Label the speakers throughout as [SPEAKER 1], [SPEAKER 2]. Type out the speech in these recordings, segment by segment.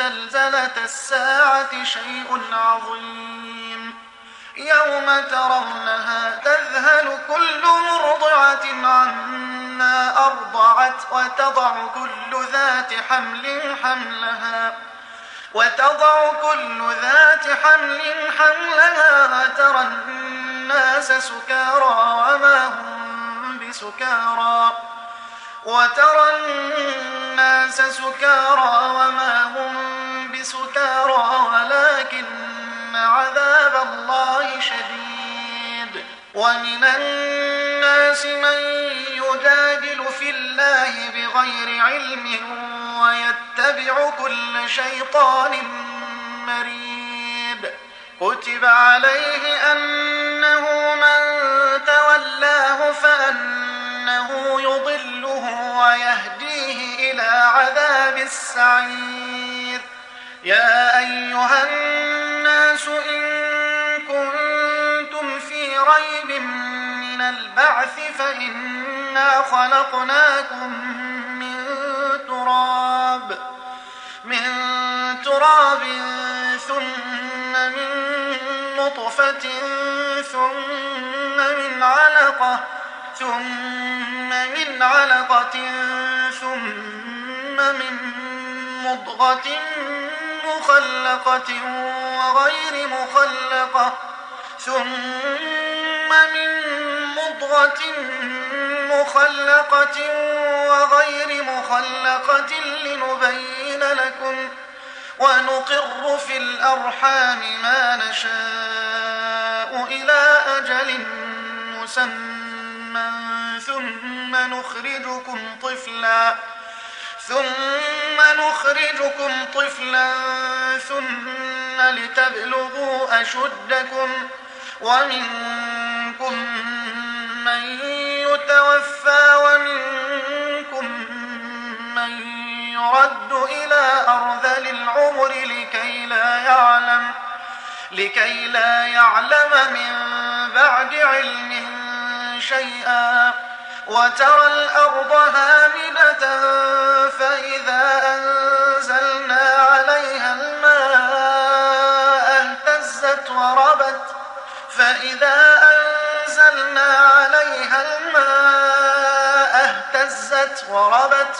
[SPEAKER 1] زلزلة الساعة شيء عظيم يوم ترونها تذهل كل مرضعة عما أرضعت وتضع كل ذات حملها وترى الناس سكارى وما هم بسكارى ولكن عذاب الله شديد. ومن الناس من يجادل في الله بغير علم ويتبع كل شيطان مريد. كتب عليه أنه من تولاه فأنه يضله ويهديه إلى عذاب السعير. يا أيها الناس إن كنتم في ريب من البعث فإنا خلقناكم من تراب ثم من نطفة ثم من علقة ثم من مضغة مخلقة وغير مخلقة لنبين لكم ونقر في الأرحام ما نشاء إلى أجل مسمى ثم نخرجكم طفلا ثم لتبلغوا أشدكم ومنكم من يتوفى ومنكم من يرد إلى أرذل العمر لكي لا يعلم من بعد علم شيئا. وترى الأرض هامدة فإذا أنزلنا عليها الماء اهتزت وربت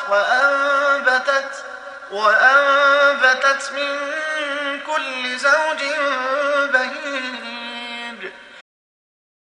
[SPEAKER 1] وأنبتت من كل زوج بهيج.